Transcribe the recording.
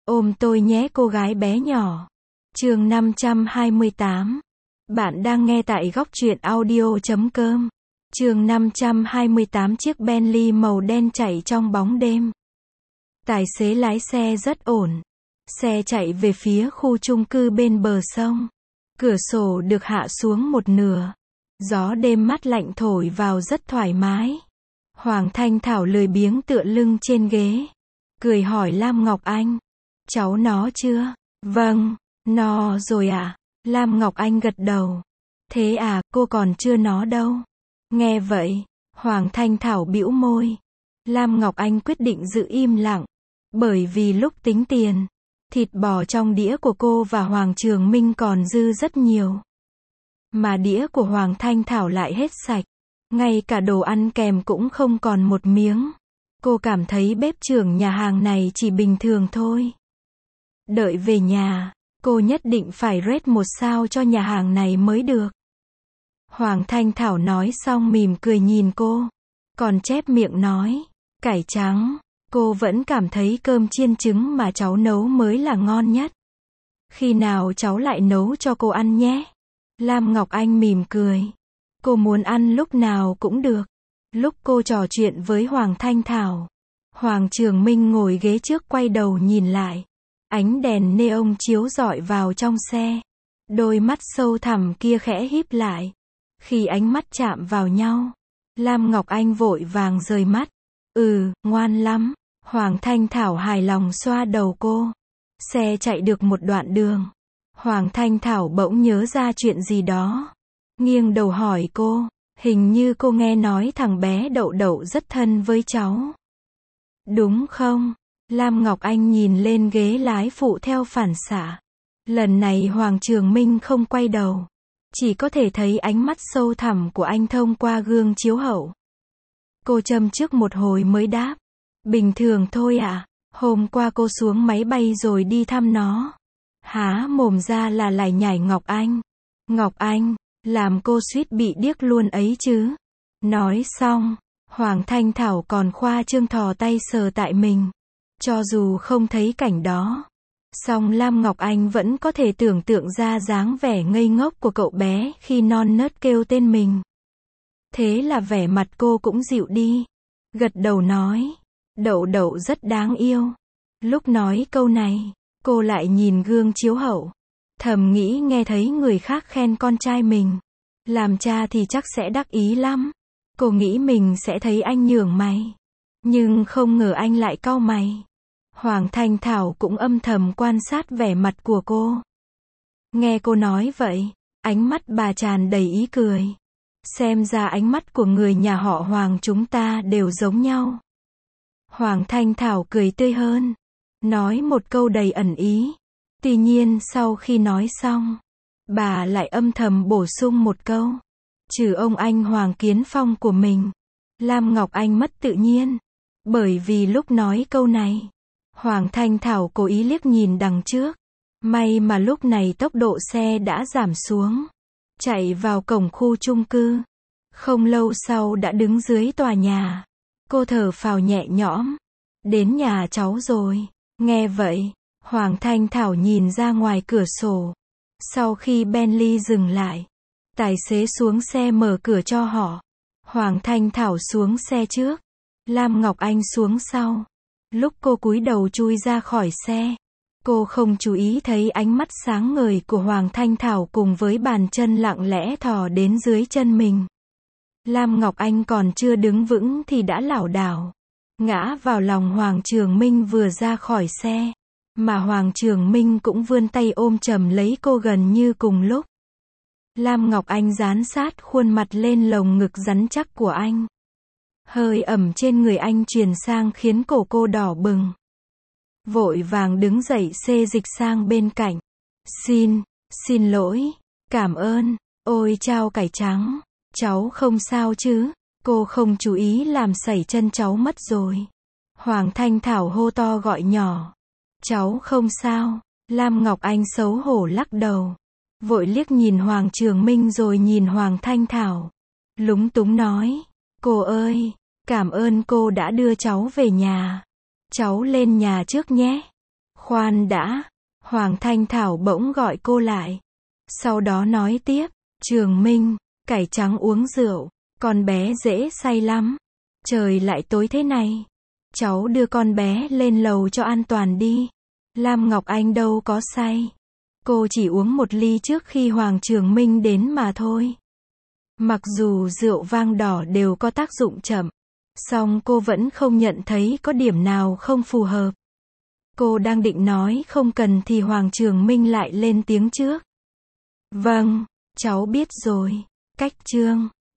Ôm tôi nhé cô gái bé nhỏ. Chương 528. Bạn đang nghe tại góc truyện audio.com. Chương 528. Chiếc Bentley màu đen chạy trong bóng đêm. Tài xế lái xe rất ổn. Xe chạy về phía khu chung cư bên bờ sông. Cửa sổ được hạ xuống một nửa. Gió đêm mát lạnh thổi vào rất thoải mái. Hoàng Thanh Thảo lười biếng tựa lưng trên ghế. Cười hỏi Lam Ngọc Anh. Cháu nó chưa? Vâng, nó rồi ạ. Lam Ngọc Anh gật đầu. Thế à, cô còn chưa nó đâu. Nghe vậy, Hoàng Thanh Thảo bĩu môi. Lam Ngọc Anh quyết định giữ im lặng. Bởi vì lúc tính tiền, thịt bò trong đĩa của cô và Hoàng Trường Minh còn dư rất nhiều. Mà đĩa của Hoàng Thanh Thảo lại hết sạch. Ngay cả đồ ăn kèm cũng không còn một miếng. Cô cảm thấy bếp trưởng nhà hàng này chỉ bình thường thôi. Đợi về nhà, cô nhất định phải rate 1 sao cho nhà hàng này mới được. Hoàng Thanh Thảo nói xong mỉm cười nhìn cô. Còn chép miệng nói, cải trắng, cô vẫn cảm thấy cơm chiên trứng mà cháu nấu mới là ngon nhất. Khi nào cháu lại nấu cho cô ăn nhé. Lam Ngọc Anh mỉm cười. Cô muốn ăn lúc nào cũng được. Lúc cô trò chuyện với Hoàng Thanh Thảo, Hoàng Trường Minh ngồi ghế trước quay đầu nhìn lại. Ánh đèn neon chiếu rọi vào trong xe. Đôi mắt sâu thẳm kia khẽ híp lại. Khi ánh mắt chạm vào nhau, Lam Ngọc Anh vội vàng rời mắt. Ngoan lắm. Hoàng Thanh Thảo hài lòng xoa đầu cô. Xe chạy được một đoạn đường. Hoàng Thanh Thảo bỗng nhớ ra chuyện gì đó. Nghiêng đầu hỏi cô. Hình như cô nghe nói thằng bé Đậu Đậu rất thân với cháu. Đúng không? Lam Ngọc Anh nhìn lên ghế lái phụ theo phản xạ. Lần này Hoàng Trường Minh không quay đầu. Chỉ có thể thấy ánh mắt sâu thẳm của anh thông qua gương chiếu hậu. Cô châm trước một hồi mới đáp. Bình thường thôi ạ. Hôm qua cô xuống máy bay rồi đi thăm nó. Há mồm ra là lải nhải Ngọc Anh. Ngọc Anh, làm cô suýt bị điếc luôn ấy chứ. Nói xong, Hoàng Thanh Thảo còn khoa trương thò tay sờ tại mình. Cho dù không thấy cảnh đó, song Lam Ngọc Anh vẫn có thể tưởng tượng ra dáng vẻ ngây ngốc của cậu bé khi non nớt kêu tên mình. Thế là vẻ mặt cô cũng dịu đi. Gật đầu nói, Đậu Đậu rất đáng yêu. Lúc nói câu này, cô lại nhìn gương chiếu hậu. Thầm nghĩ nghe thấy người khác khen con trai mình. Làm cha thì chắc sẽ đắc ý lắm. Cô nghĩ mình sẽ thấy anh nhường mày. Nhưng không ngờ anh lại cau mày. Hoàng Thanh Thảo cũng âm thầm quan sát vẻ mặt của cô. Nghe cô nói vậy, ánh mắt bà tràn đầy ý cười. Xem ra ánh mắt của người nhà họ Hoàng chúng ta đều giống nhau. Hoàng Thanh Thảo cười tươi hơn. Nói một câu đầy ẩn ý. Tuy nhiên sau khi nói xong, bà lại âm thầm bổ sung một câu. Trừ ông anh Hoàng Kiến Phong của mình, Lam Ngọc Anh mất tự nhiên. Bởi vì lúc nói câu này, Hoàng Thanh Thảo cố ý liếc nhìn đằng trước. May mà lúc này tốc độ xe đã giảm xuống. Chạy vào cổng khu chung cư. Không lâu sau đã đứng dưới tòa nhà. Cô thở phào nhẹ nhõm. Đến nhà cháu rồi. Nghe vậy, Hoàng Thanh Thảo nhìn ra ngoài cửa sổ. Sau khi Bentley dừng lại, tài xế xuống xe mở cửa cho họ. Hoàng Thanh Thảo xuống xe trước. Lam Ngọc Anh xuống sau. Lúc cô cúi đầu chui ra khỏi xe, cô không chú ý thấy ánh mắt sáng ngời của Hoàng Thanh Thảo cùng với bàn chân lặng lẽ thò đến dưới chân mình. Lam Ngọc Anh còn chưa đứng vững thì đã lảo đảo, ngã vào lòng Hoàng Trường Minh vừa ra khỏi xe. Mà Hoàng Trường Minh cũng vươn tay ôm chầm lấy cô gần như cùng lúc. Lam Ngọc Anh dán sát khuôn mặt lên lồng ngực rắn chắc của anh. Hơi ẩm trên người anh truyền sang khiến cổ cô đỏ bừng. Vội vàng đứng dậy xê dịch sang bên cạnh. Xin lỗi, cảm ơn, ôi chao cải trắng, cháu không sao chứ, cô không chú ý làm sẩy chân cháu mất rồi. Hoàng Thanh Thảo hô to gọi nhỏ. Cháu không sao. Lam Ngọc Anh xấu hổ lắc đầu. Vội liếc nhìn Hoàng Trường Minh rồi nhìn Hoàng Thanh Thảo. Lúng túng nói. Cô ơi, cảm ơn cô đã đưa cháu về nhà. Cháu lên nhà trước nhé. Khoan đã. Hoàng Thanh Thảo bỗng gọi cô lại. Sau đó nói tiếp, Trường Minh, cải trắng uống rượu, con bé dễ say lắm. Trời lại tối thế này. Cháu đưa con bé lên lầu cho an toàn đi. Lam Ngọc Anh đâu có say. Cô chỉ uống một ly trước khi Hoàng Trường Minh đến mà thôi. Mặc dù rượu vang đỏ đều có tác dụng chậm, song cô vẫn không nhận thấy có điểm nào không phù hợp. Cô đang định nói không cần thì Hoàng Trường Minh lại lên tiếng trước. Vâng, cháu biết rồi. Cách chương